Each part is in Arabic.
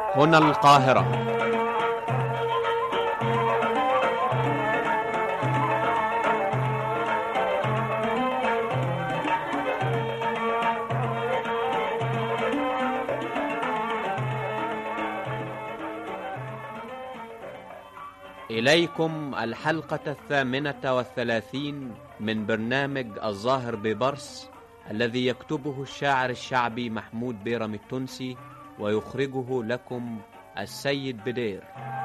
هنا القاهرة. إليكم الحلقة 38 من برنامج الظاهر ببرص، الذي يكتبه الشاعر الشعبي محمود بيرم التونسي ويخرجه لكم السيد بدير.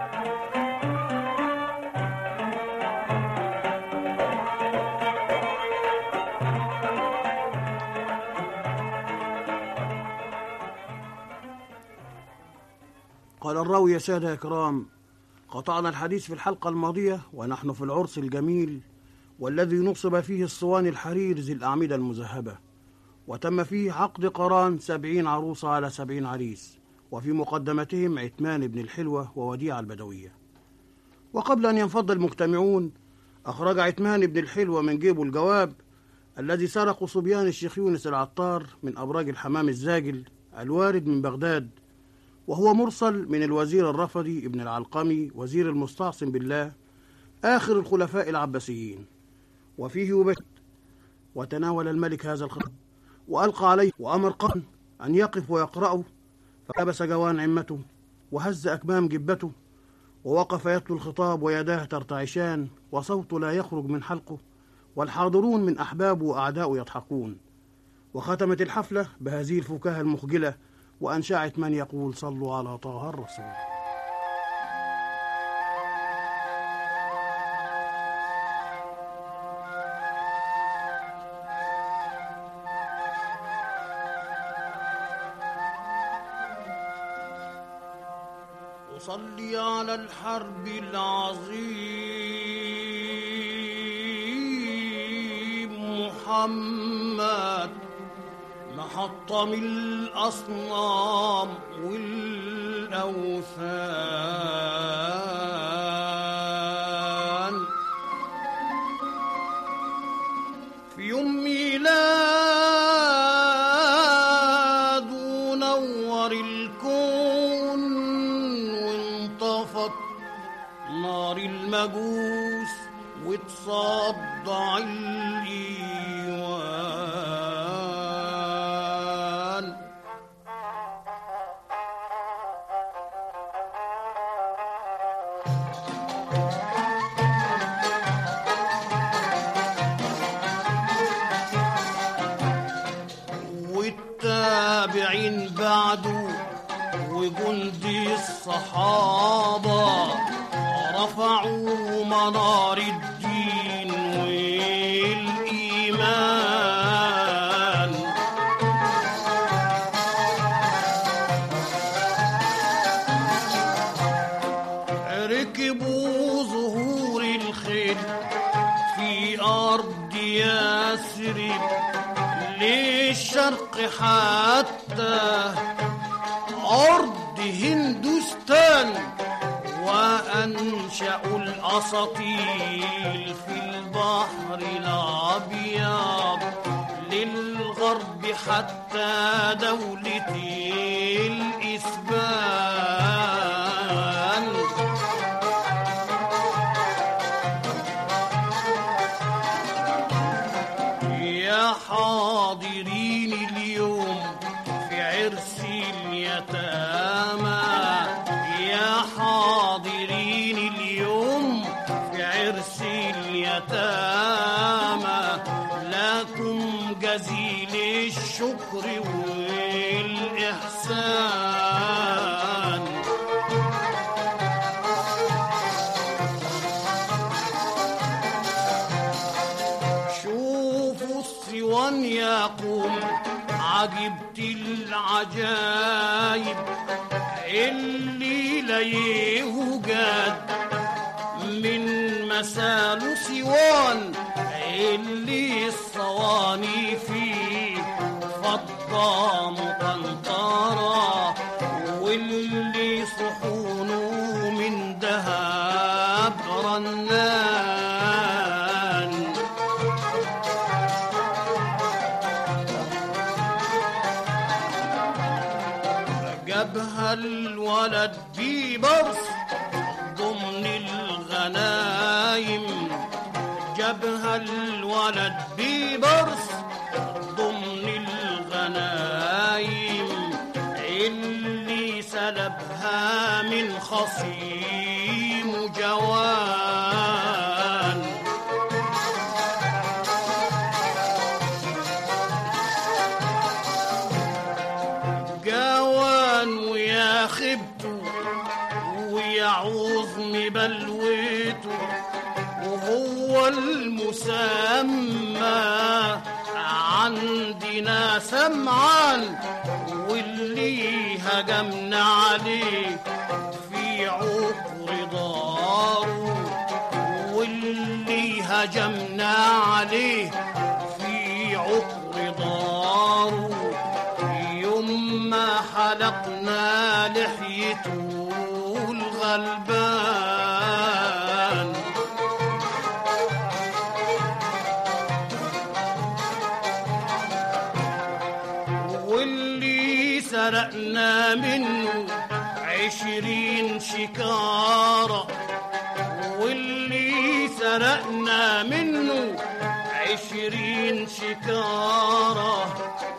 قال الراوي: يا سادة يا كرام، قطعنا الحديث في الحلقة الماضية ونحن في العرس الجميل، والذي نصب فيه الصوان الحرير ذي الأعمدة المذهبة، وتم فيه عقد قران 70 عروسة على 70 عريس، وفي مقدمتهم عثمان بن الحلوة ووديع البدوية. وقبل أن ينفض المجتمعون، أخرج عثمان بن الحلوة من جيبه الجواب الذي سرق صبيان الشيخ يونس العطار من أبراج الحمام الزاجل الوارد من بغداد، وهو مرسل من الوزير الرفدي ابن العلقمي وزير المستعصم بالله آخر الخلفاء العباسيين. وفيه يبشر: وتناول الملك هذا الخط وألقى عليه وأمر قرن أن يقف ويقرأه، فلبس جوان عمته وهز أكمام جبته ووقف يتلو الخطاب ويداه ترتعشان وصوته لا يخرج من حلقه، والحاضرون من أحبابه وأعداؤه يضحكون. وختمت الحفلة بهذه الفكاهة المخجلة، وأنشأت من يقول: صلوا على طه الرسول. أصلي على الحرب العظيم محمد، محطم الأصنام والأوثان. في يوم ميلاد ونور الكون، وانطفت نار المجوس وتصدع الإيوان. والتابعين بعده وجندي الصحابة رفعوا منار الدين والإيمان. ركبوا ظهور الخيل في أرض يثرب للشرق حتى أرض هندوستان، وأنشأوا الأساطيل في البحر الأبيض للغرب حتى دولة الإسبان. يا حاضرين اليوم في عرس اليتامى، يا حاضرين اليوم في عرس اليتامى، لكم جزيل الشكر والإحسان. شوفوا الصوان يقوم، عجبت العجايب اللي لا يوجد من مسال صوان، اللي الصواني فيه فضة مقنطرة، واللي صحونه من ذهب رنان. جابها الولد بيبرس ضمن الغنايم، جابها الولد بيبرس ضمن الغنايم، اللي سلبها من خصيم جوان. جوان ويا خبته ويا عظم بلوته، وهو المسمى عندنا سمعان، واللي هجمنا عليه في عقر داره، واللي هجمنا عليه في عقر داره، يوم ما حلقنا لحيته الغلبان. واللي سرقنا منه 20 شكارة، واللي سرقنا منه 20 شكارة،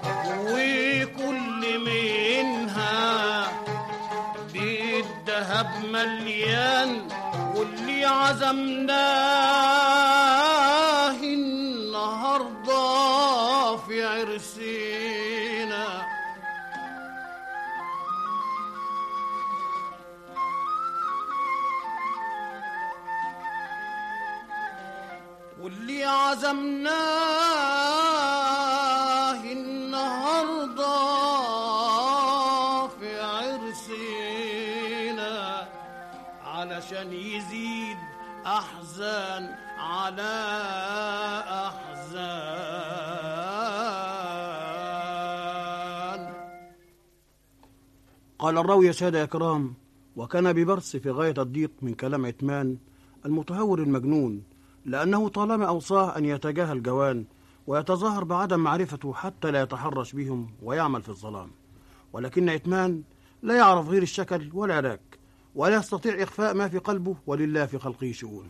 وكل منها بالذهب مليان، واللي عزمناه النهارده في عرسنا. واللي عزمناه النهارده في عرسنا، علشان يزيد أحزان على أحزان. قال الراوي يا سادة يا كرام: وكان ببرس في غاية الضيق من كلام عتمان المتهور المجنون، لأنه طالما أوصاه أن يتجاهل جوان ويتظاهر بعدم معرفته حتى لا يتحرش بهم ويعمل في الظلام، ولكن عتمان لا يعرف غير الشكل والعراك، ولا يستطيع إخفاء ما في قلبه، ولله في خلقه شؤون.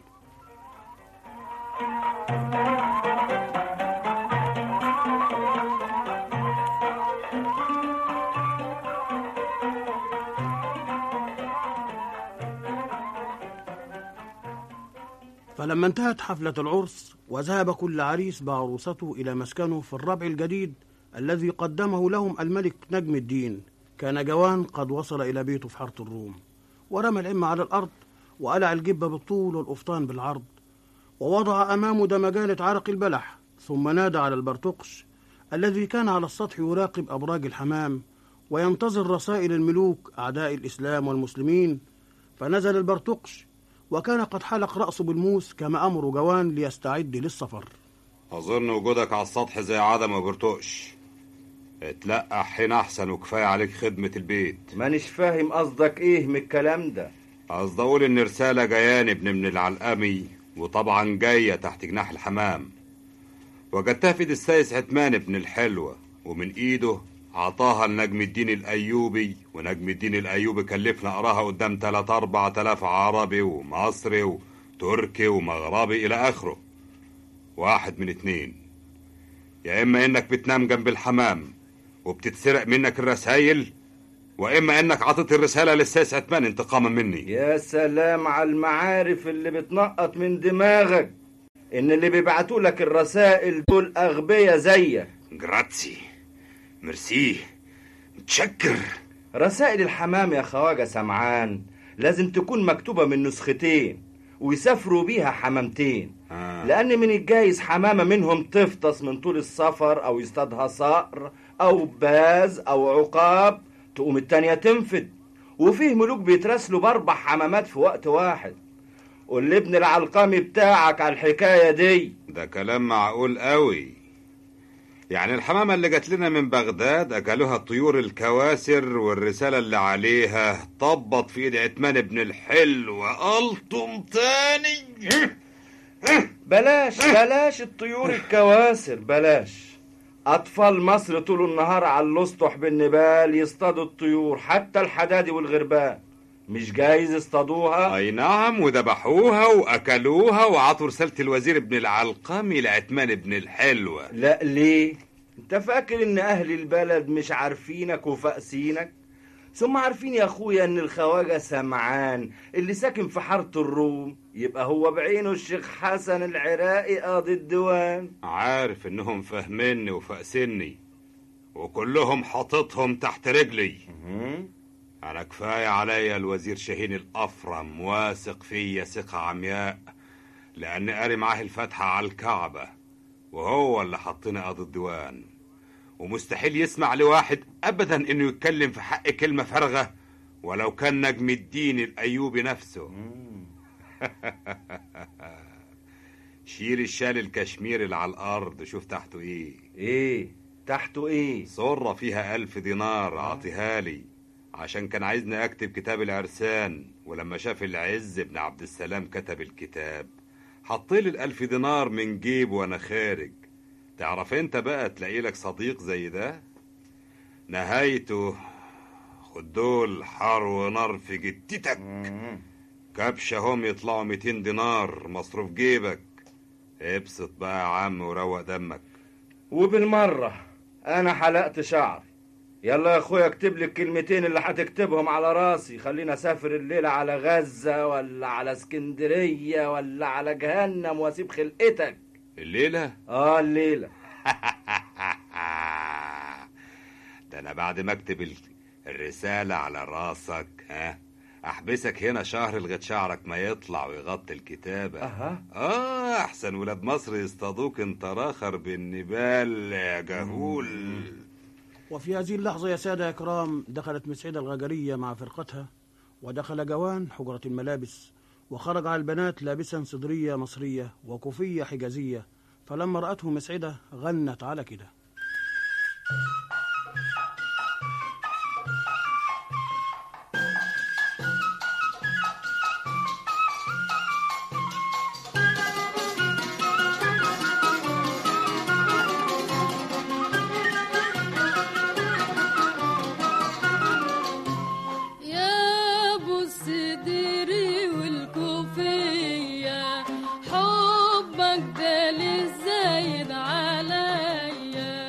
فلما انتهت حفلة العرس وذهب كل عريس بعروسته إلى مسكنه في الربع الجديد الذي قدمه لهم الملك نجم الدين، كان جوان قد وصل إلى بيته في حارة الروم، ورمى العمة على الأرض وقلع الجبة بالطول والقفطان بالعرض، ووضع أمامه دمجانة عرق البلح، ثم نادى على البرتقش الذي كان على السطح يراقب أبراج الحمام وينتظر رسائل الملوك أعداء الإسلام والمسلمين. فنزل البرتقش وكان قد حلق رأسه بالموس كما أمر جوان ليستعد للسفر. أظن وجودك على السطح زي عدم يا برتقش، اتلقح هنا أحسن وكفاية عليك خدمة البيت. مانيش فاهم قصدك إيه من الكلام ده. قصد أقول إن رسالة جاياني ابن العلقمي، وطبعا جاية تحت جناح الحمام، وجدتها في ايد السايس عتمان ابن الحلوة، ومن إيده عطاها لنجم الدين الأيوبي، ونجم الدين الأيوبي كلفنا أقراها قدام 3-4 آلاف عربي ومصري وتركي ومغربي إلى آخره. واحد من 2، يا إما إنك بتنام جنب الحمام وبتتسرق منك الرسايل، وإما إنك عطيت الرسالة للسايس عتمان انتقاما مني. يا سلام على المعارف اللي بتنقط من دماغك، إن اللي بيبعتوا لك الرسائل دول أغبية زيك. جراتسي، ميرسي، متشكر. رسائل الحمام يا خواجة سمعان لازم تكون مكتوبة من نسختين ويسافروا بيها حمامتين، لأن من الجايز حمامة منهم تفطس من طول السفر أو يصطادها صقر أو باز أو عقاب، تقوم التانية تنفد. وفيه ملوك بيترسلوا ب4 حمامات في وقت واحد. قول لابن العلقمي بتاعك على الحكاية دي. ده كلام معقول قوي. يعني الحمامة اللي جات لنا من بغداد أكلوها الطيور الكواسر، والرسالة اللي عليها طبط في ايد عتمان ابن الحلوة. قلتم تاني؟ بلاش الطيور الكواسر، بلاش. أطفال مصر طول النهار على الأسطح بالنبال يصطادوا الطيور، حتى الحدادي والغربان. مش جايز اصطادوها؟ أي نعم، وذبحوها وأكلوها وعطوا رسالة الوزير ابن العلقمي لعتمان ابن الحلوة. لا ليه؟ انت فاكر ان اهل البلد مش عارفينك وفاقسينك؟ ثم عارفين يا اخويا ان الخواجة سمعان اللي ساكن في حارة الروم يبقى هو بعينه الشيخ حسن العراقي قاضي الديوان. عارف انهم فاهميني وفاقسيني وكلهم حاططهم تحت رجلي. انا كفاية عليا الوزير شاهين الافرم واثق فيا ثقة عمياء، لاني قاري معاه الفاتحة على الكعبة، وهو اللي حطني قاضي الديوان، ومستحيل يسمع لواحد ابدا انه يتكلم في حق كلمة فارغة ولو كان نجم الدين الايوبي نفسه. شيل الشال الكشميري اللي على الارض، شوف تحته ايه تحته ايه؟ صورة فيها 1000 دينار عطيها لي، عشان كان عايزني اكتب كتاب العرسان، ولما شاف العز بن عبد السلام كتب الكتاب حطيلي 1000 دينار من جيب وانا خارج. تعرف انت بقى تلاقي لك صديق زي ده؟ نهايته خد دول حار ونار في جتتك، كبشة هم يطلعوا 200 دينار مصروف جيبك. ابسط بقى يا عم وروق دمك. وبالمرة انا حلقت شعر. يلا يا اخويا اكتب لي الكلمتين اللي هتكتبهم على راسي، خلينا اسافر الليلة على غزة ولا على اسكندرية ولا على جهنم واسيب خلقتك. الليلة؟ الليلة. ده انا بعد ما اكتب الرسالة على راسك احبسك هنا شهر لغاية شعرك ما يطلع ويغطي الكتابة. احسن ولاد مصر يصطادوك انت راخر بالنبال يا جهول. وفي هذه اللحظة يا سادة يا كرام دخلت مسعدة الغجرية مع فرقتها، ودخل جوان حجرة الملابس، وخرج على البنات لابسا صدرية مصرية وكوفية حجازية، فلما رأته مسعدة غنت على كده: حبك ده للزايد عليا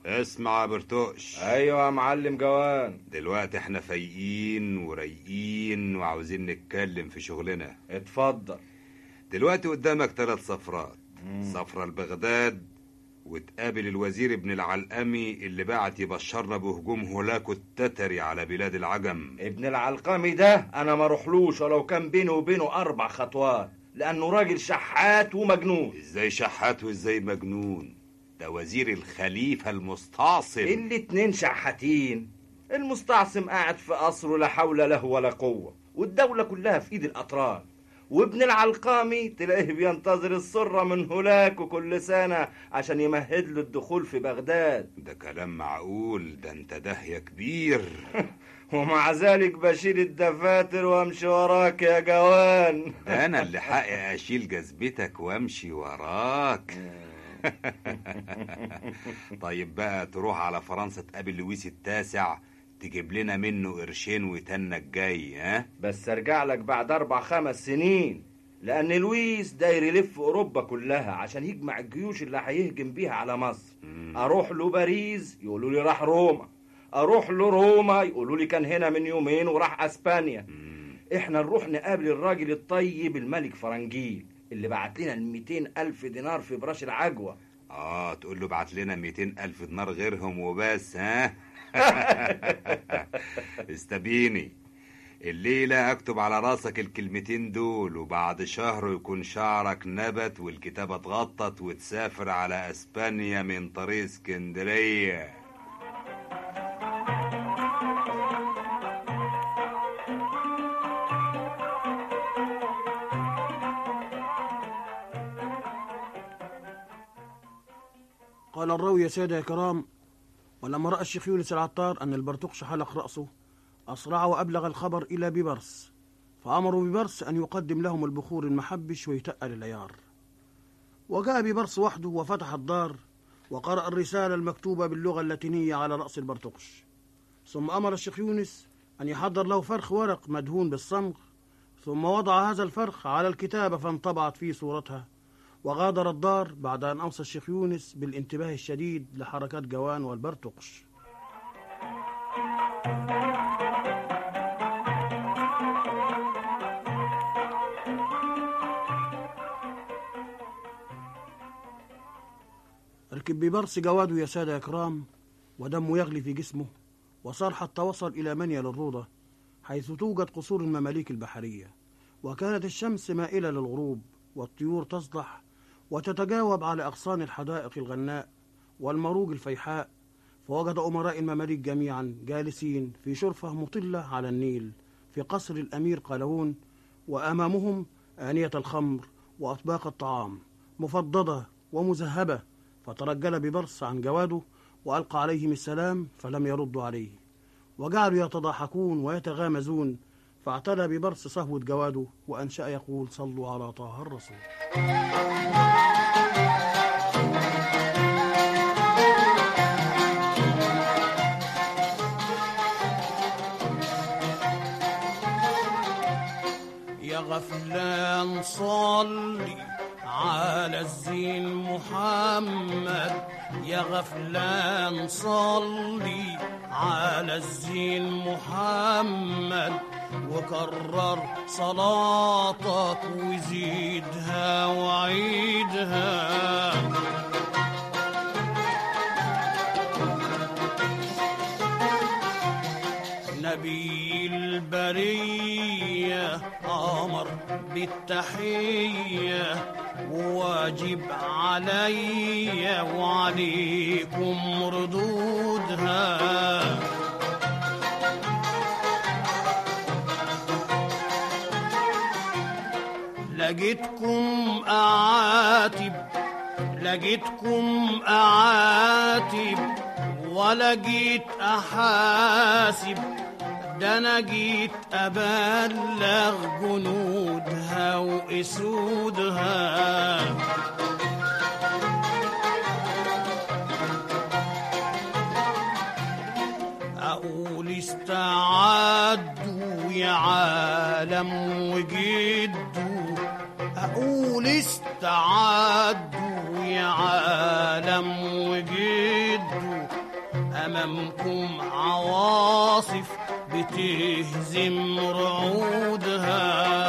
اسمع يا برتقش. ايوه يا معلم جوان. دلوقتي احنا فايقين ورايقين وعاوزين نتكلم في شغلنا. اتفضل. دلوقتي قدامك 3 سفرات. سفرة لبغداد وتقابل الوزير ابن العلقمي اللي بعت يبشرنا بهجوم هولاكو التتري على بلاد العجم. ابن العلقمي ده انا ما اروحلوش ولو كان بينه وبينه 4 خطوات، لانه راجل شحات ومجنون. ازاي شحات وازاي مجنون؟ ده وزير الخليفة المستعصم. الاتنين شحاتين. المستعصم قاعد في قصره لا حول له ولا قوة، والدولة كلها في ايد الأطراف، وابن العلقامي تلاقيه بينتظر السرة من هولاكو كل سنة عشان يمهد له الدخول في بغداد. ده كلام معقول؟ ده انت داهية كبير. ومع ذلك بشيل الدفاتر وامشي وراك يا جوان. ده انا اللي حقي اشيل جذبتك وامشي وراك. طيب بقى تروح على فرنسا تقابل لويس التاسع تجيب لنا منه قرشين وتنك جاي، ها؟ بس ارجع لك بعد 4-5 سنين، لان لويس داير يلف اوروبا كلها عشان يجمع الجيوش اللي هيهجم بيها على مصر. اروح له باريس يقولوا لي راح روما، اروح له روما يقولوا لي كان هنا من يومين وراح اسبانيا. احنا نروح نقابل الراجل الطيب الملك فرنجيل اللي بعت لنا 200,000 دينار في براش العجوة. تقول له بعت لنا 200,000 دينار غيرهم وبس، ها؟ استبيني الليلة اكتب على راسك الكلمتين دول، وبعد شهر يكون شعرك نبت والكتابة اتغطت وتسافر على اسبانيا من طريق اسكندرية. قال الراوي يا سادة يا كرام: ولما رأى الشيخ يونس العطار أن البرتقش حلق رأسه أسرع وأبلغ الخبر إلى ببرس، فأمروا ببرس أن يقدم لهم البخور المحبش ويتقل العيار. وجاء ببرس وحده وفتح الدار وقرأ الرسالة المكتوبة باللغة اللاتينية على رأس البرتقش، ثم أمر الشيخ يونس أن يحضر له فرخ ورق مدهون بالصمغ، ثم وضع هذا الفرخ على الكتابة فانطبعت فيه صورتها، وغادر الدار بعد أن أوصى الشيخ يونس بالانتباه الشديد لحركات جوان والبرتقش. ركب ببرس جواده يا سادة يا كرام، ودمه يغلي في جسمه، وصار حتى وصل إلى منيل الروضة حيث توجد قصور المماليك البحرية، وكانت الشمس مائلة للغروب والطيور تصدح وتتجاوب على أغصان الحدائق الغناء والمروج الفيحاء، فوجد أمراء المماليك جميعا جالسين في شرفة مطلة على النيل في قصر الأمير قلاوون، وأمامهم آنية الخمر وأطباق الطعام مفضدة ومذهبة، فترجل ببرس عن جواده وألقى عليهم السلام فلم يردوا عليه، وجعلوا يتضاحكون ويتغامزون، فاعتلى ببرس صهوة جواده وأنشأ يقول: صلوا على طه الرسول. يا غفلان صلي على الزين محمد، يا غفلان صلي على الزين محمد، وكرر صلاتك وزيدها وعيدها. نبي البرية أمر بالتحية، واجب علي وعليكم ردودها. لقيتكم أعاتب ولقيت أحاسب، ده أنا جيت أبلغ جنودها وأسودها. أقول استعدوا يا عالم وجدوا، أقول استعدوا يا عالم وجدوا. تعدوا أمامكم عواصف بتهزم رعودها.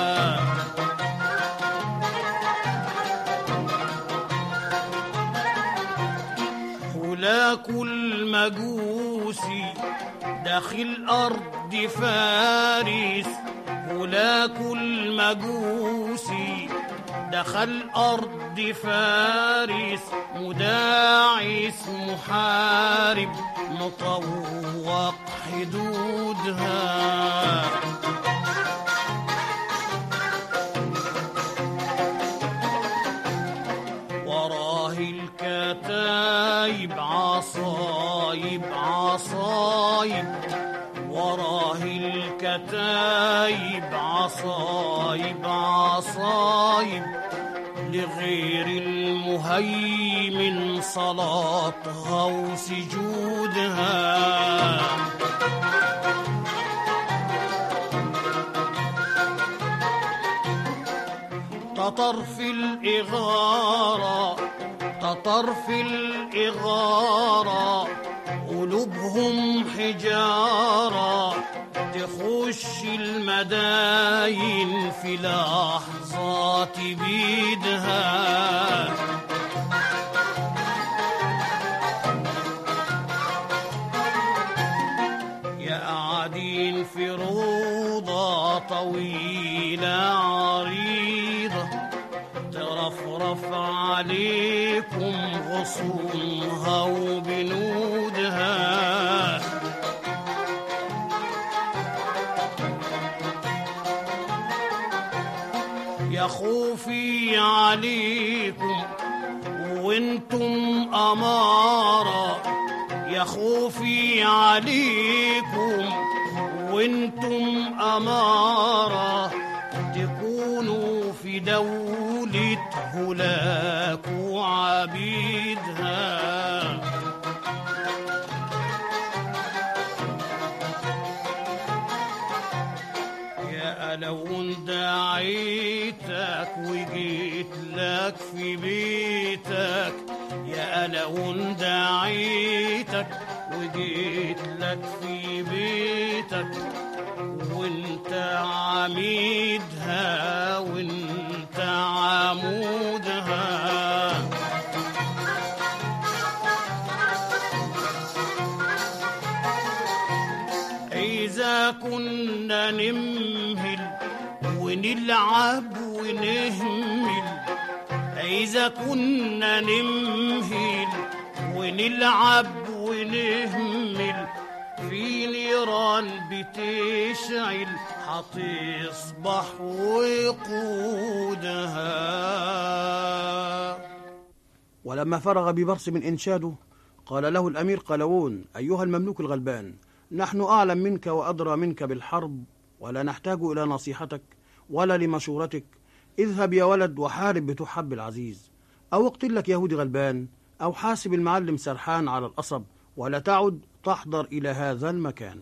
هلاك المجوسي داخل أرض فارس، هلاك المجوسي دخل أرض فارس، مداعس محارب مطوق حدودها. وراه الكتايب عصايب عصايب، وراه الكتايب عصايب عصايب، لغير المهيمن صلاتها وسجودها. تطر في الإغارة، تطر في الإغارة، قلوبهم حجارة تخش المداين في لحظات بيدها. يا قاعدين في روضة طويلة عريضة ترفرف عليكم غصونها وبنودها. يا خوفي عليكم وانتم أمارة، يا خوفي عليكم وانتم أمارة، تكونوا في دولة هلاك وعبيدها. يا لو دعيتك وجيت لك في بيتك، يا لو دعيتك وجيت لك في بيتك، وانت عميدها وانت عمودها. إذا كنا نمهل ونلعب ونهمل، إذا كنا نمهل ونلعب ونهمل، في نيران بتشعل هتصبح وقودها. ولما فرغ ببرس من إنشاده قال له الأمير قلاوون: أيها المملوك الغلبان، نحن أعلم منك وأدرى منك بالحرب، ولا نحتاج إلى نصيحتك ولا لمشورتك. اذهب يا ولد وحارب بتحب العزيز، أو اقتل لك يهودي غلبان، أو حاسب المعلم سرحان على القصب، ولا تعد تحضر إلى هذا المكان.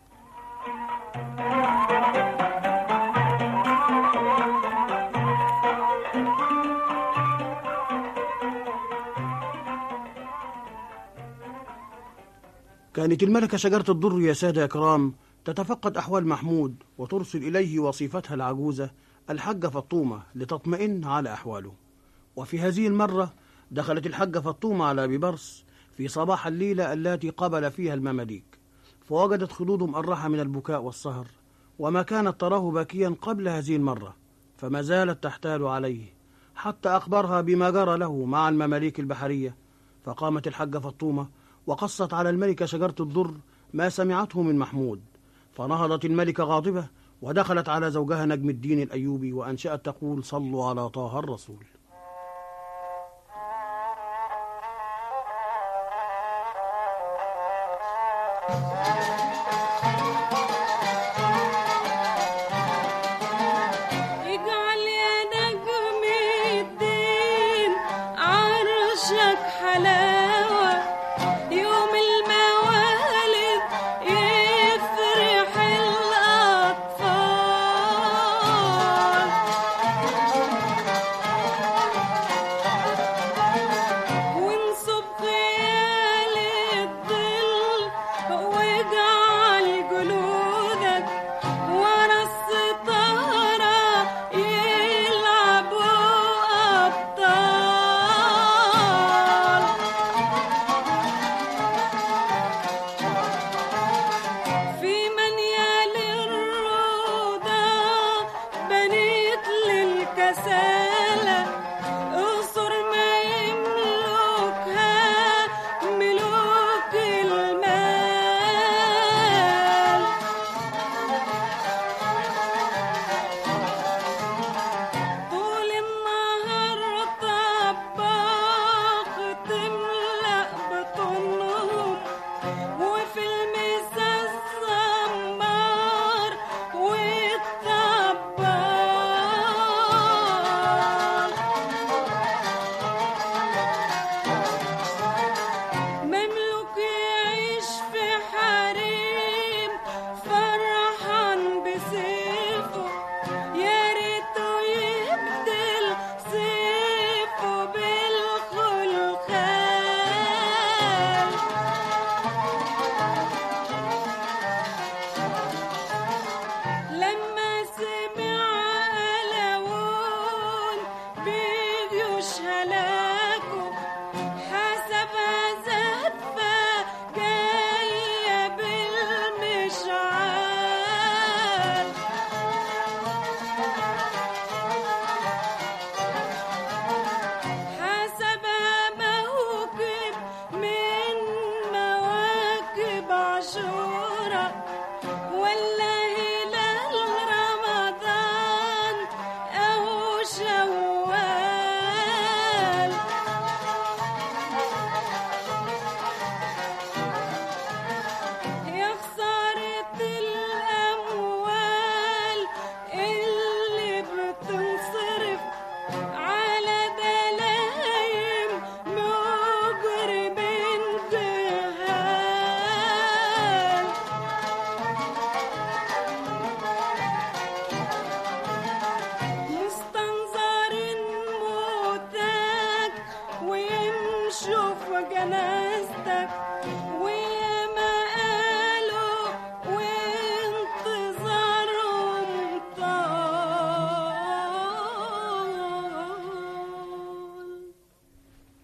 كانت الملكة شجرة الضر يا سادة يا كرام تتفقد أحوال محمود، وترسل إليه وصيفتها العجوزة الحجة فطومة لتطمئن على أحواله. وفي هذه المرة دخلت الحجة فطومة على ببرس في صباح الليلة التي قبل فيها المماليك، فوجدت خدوده مأرحة من البكاء والسهر، وما كانت تراه باكيا قبل هذه المرة، فما زالت تحتال عليه حتى أخبرها بما جرى له مع المماليك البحرية. فقامت الحجة فطومة وقصت على الملكة شجرة الضر ما سمعته من محمود، فنهضت الملكة غاضبة ودخلت على زوجها نجم الدين الأيوبي وأنشأت تقول: صلوا على طه الرسول.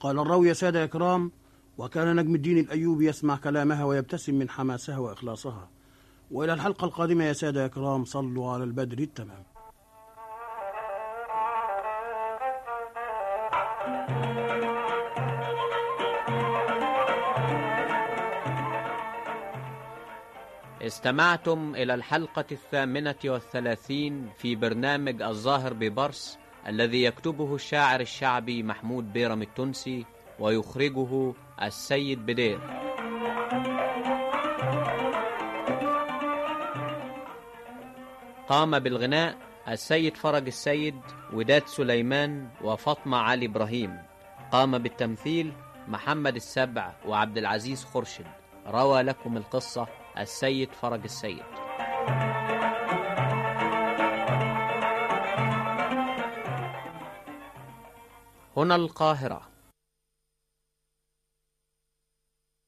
قال الراوي يا سادة إكرام: وكان نجم الدين الأيوبي يسمع كلامها ويبتسم من حماسها وإخلاصها. وإلى الحلقة القادمة يا سادة إكرام، صلوا على البدر التمام. استمعتم إلى الحلقة 38 في برنامج الظاهر ببرص، الذي يكتبه الشاعر الشعبي محمود بيرم التونسي ويخرجه السيد بدير. قام بالغناء السيد فرج السيد، وداد سليمان، وفاطمة علي إبراهيم. قام بالتمثيل محمد السبع وعبد العزيز خرشد. روى لكم القصة السيد فرج السيد. هنا القاهرة.